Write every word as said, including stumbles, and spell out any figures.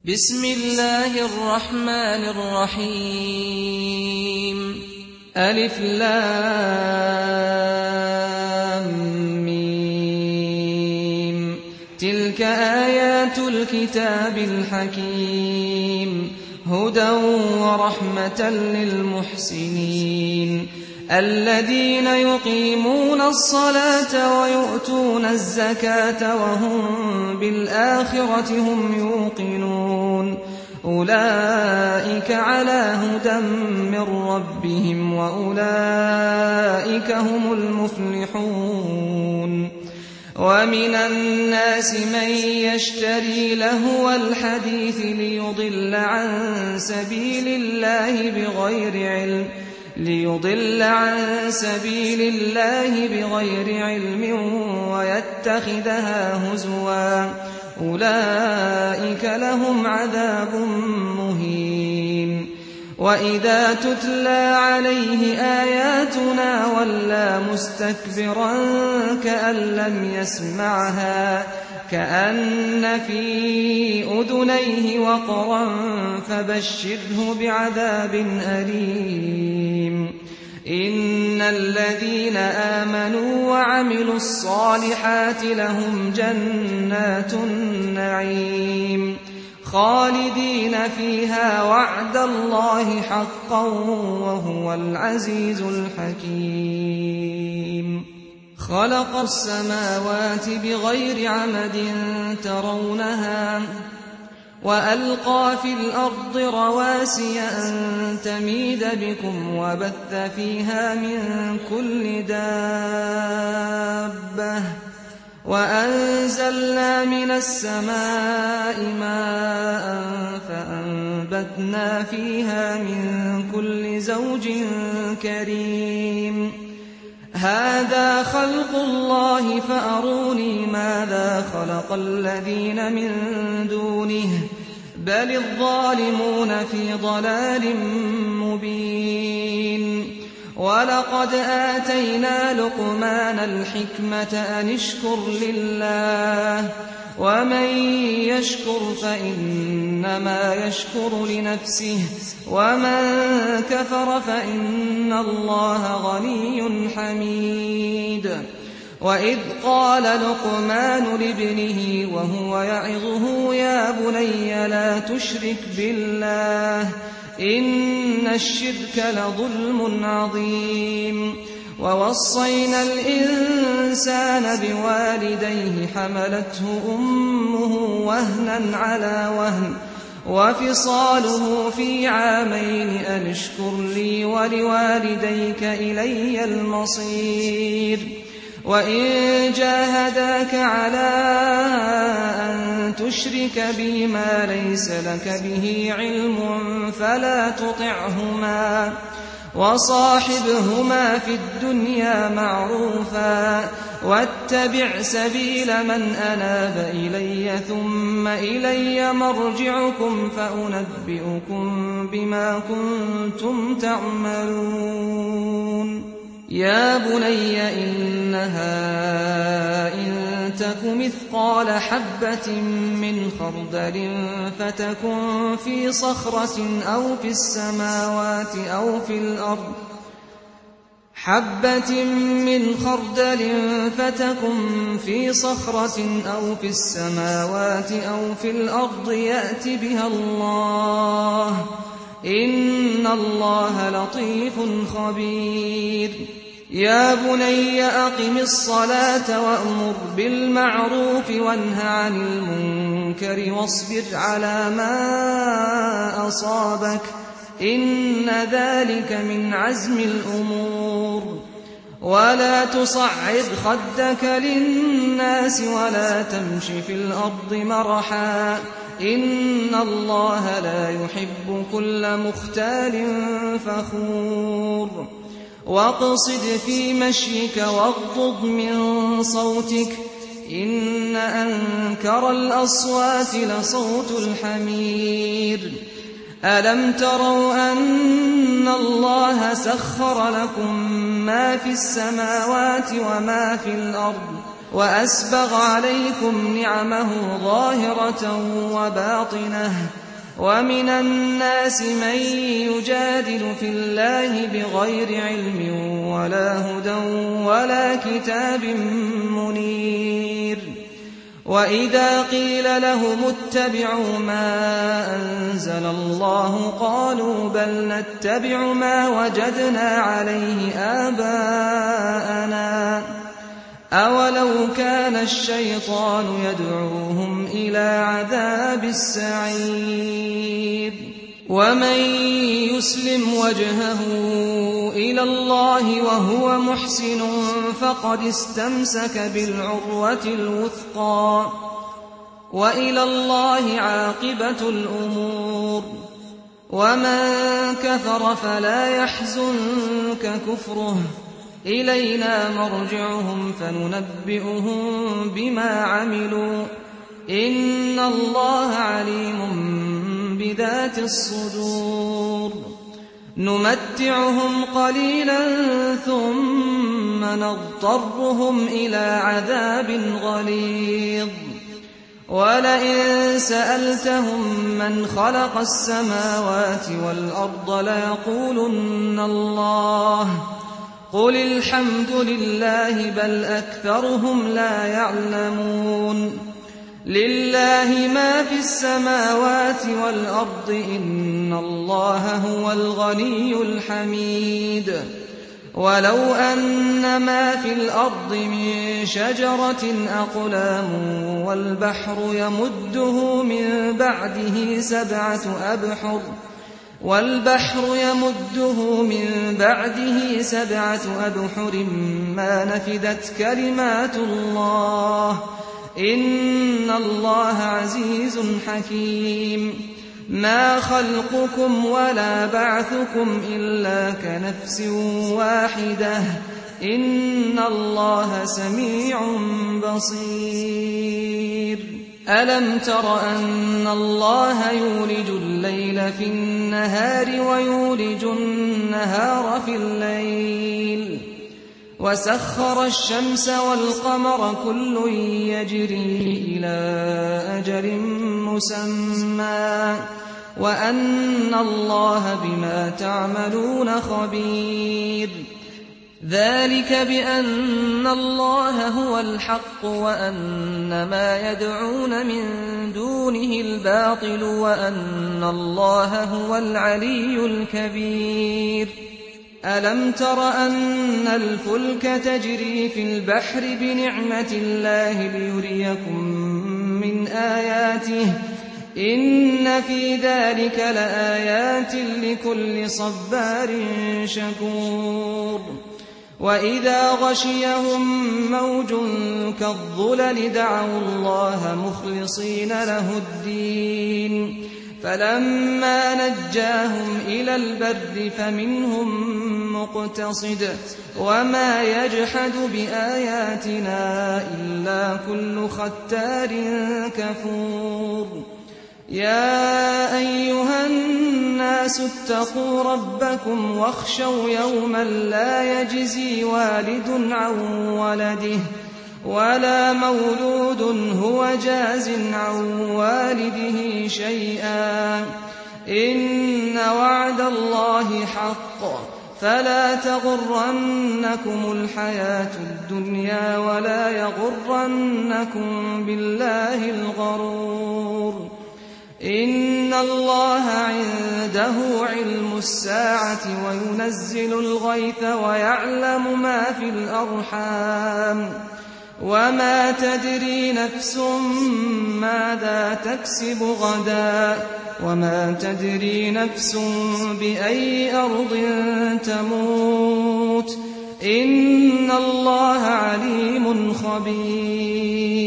بسم الله الرحمن الرحيم ألف لام ميم تلك آيات الكتاب الحكيم هدى ورحمة للمحسنين الذين يقيمون الصلاة ويؤتون الزكاة وهم بالآخرة هم يوقنون أولئك على هدى من ربهم وأولئك هم المفلحون ومن الناس من يشتري لهو الحديث ليضل عن سبيل الله بغير علم ليضل عن سبيل الله بغير علم ويتخذها هزوا أولئك لهم عذاب مهين وإذا تتلى عليه آياتنا ولى مستكبرا كأن لم يسمعها كأن في أذنيه وقرا فبشره بعذاب أليم إن الذين آمنوا وعملوا الصالحات لهم جنات النعيم خالدين فيها وعد الله حقا وهو العزيز الحكيم خلق السماوات بغير عمد ترونها وألقى في الأرض رواسي أن تميد بكم وبث فيها من كل دابة وأنزلنا من السماء ماء فأنبتنا فيها من كل زوج كريم هذا خلق الله فأروني ماذا خلق الذين من دونه بل الظالمون في ضلال مبين ولقد آتينا لقمان الحكمة أن اشكر لله ومن يشكر فإنما يشكر لنفسه ومن كفر فإن الله غني حميد وإذ قال لقمان لابنه وهو يعظه يا بني لا تشرك بالله إن الشرك لظلم عظيم ووصينا الإنسان بوالديه حملته أمه وهنا على وهن وفصاله في عامين أن اشكر لي ولوالديك إلي المصير وإن جاهداك على أن تشرك بي ما ليس لك به علم فلا تطعهما وصاحبهما في الدنيا معروفا واتبع سبيل من أناب إلي ثم إلي مرجعكم فأنبئكم بما كنتم تعملون يا بني إنها إن تك مثقال حبة من خردل فتكن في صخرة أو في السماوات أو في الأرض حبة من خردل فتكن في صخرة أو في السماوات أو في الأرض يأت بها الله إن الله لطيف خبير يا بني أقم الصلاة وأمر بالمعروف وانه عن المنكر واصبر على ما أصابك إن ذلك من عزم الأمور ولا تصعد خدك للناس ولا تمش في الأرض مرحا إن الله لا يحب كل مختال فخور واقصد في مشيك واغضض من صوتك إن أنكر الأصوات لصوت الحمير ألم تروا أن الله سخر لكم ما في السماوات وما في الأرض وأسبغ عليكم نعمه ظاهرة وباطنة ومن الناس من يجادل في الله بغير علم ولا هدى ولا كتاب منير وإذا قيل لهم اتبعوا ما أنزل الله قالوا بل نتبع ما وجدنا عليه آباءنا أولو كان الشيطان يدعوهم إلى عذاب السعير ومن يسلم وجهه إلى الله وهو محسن فقد استمسك بالعروة الوثقى وإلى الله عاقبة الأمور ومن كفر فلا يحزنك كفره إلينا مرجعهم فننبئهم بما عملوا إن الله عليم بذات الصدور نمتعهم قليلا ثم نضطرهم إلى عذاب غليظ ولئن سألتهم من خلق السماوات والأرض ليقولن الله قل الحمد لله بل أكثرهم لا يعلمون لله ما في السماوات والأرض إن الله هو الغني الحميد ولو أن ما في الأرض من شجرة أقلام والبحر يمده من بعده سبعة أبحر والبحر يمده من بعده سبعة أبحر ما نفدت كلمات الله إن الله عزيز حكيم ما خلقكم ولا بعثكم إلا كنفس واحدة إن الله سميع بصير ألم تر أن الله يولج الليل في النهار ويولج النهار في الليل وسخر الشمس والقمر كل يجري إلى أجل مسمى وأن الله بما تعملون خبير ذلك بأن الله هو الحق وأن ما يدعون من دونه الباطل وأن الله هو العلي الكبير ألم تر أن الفلك تجري في البحر بنعمة الله ليريكم من آياته إن في ذلك لآيات لكل صبار شكور وإذا غشيهم موج كالظلل دعوا الله مخلصين له الدين فلما نجاهم إلى البر فمنهم مقتصد وما يجحد بآياتنا إلا كل ختار كفور يا أيها الناس اتقوا ربكم واخشوا يوما لا يجزي والد عن ولده ولا مولود هو جاز عن والده شيئا إن وعد الله حق فلا تغرنكم الحياة الدنيا ولا يغرنكم بالله الغرور إن الله عنده علم الساعة وينزل الغيث ويعلم ما في الأرحام وما تدري نفس ماذا تكسب غدا وما تدري نفس بأي أرض تموت إن الله عليم خبير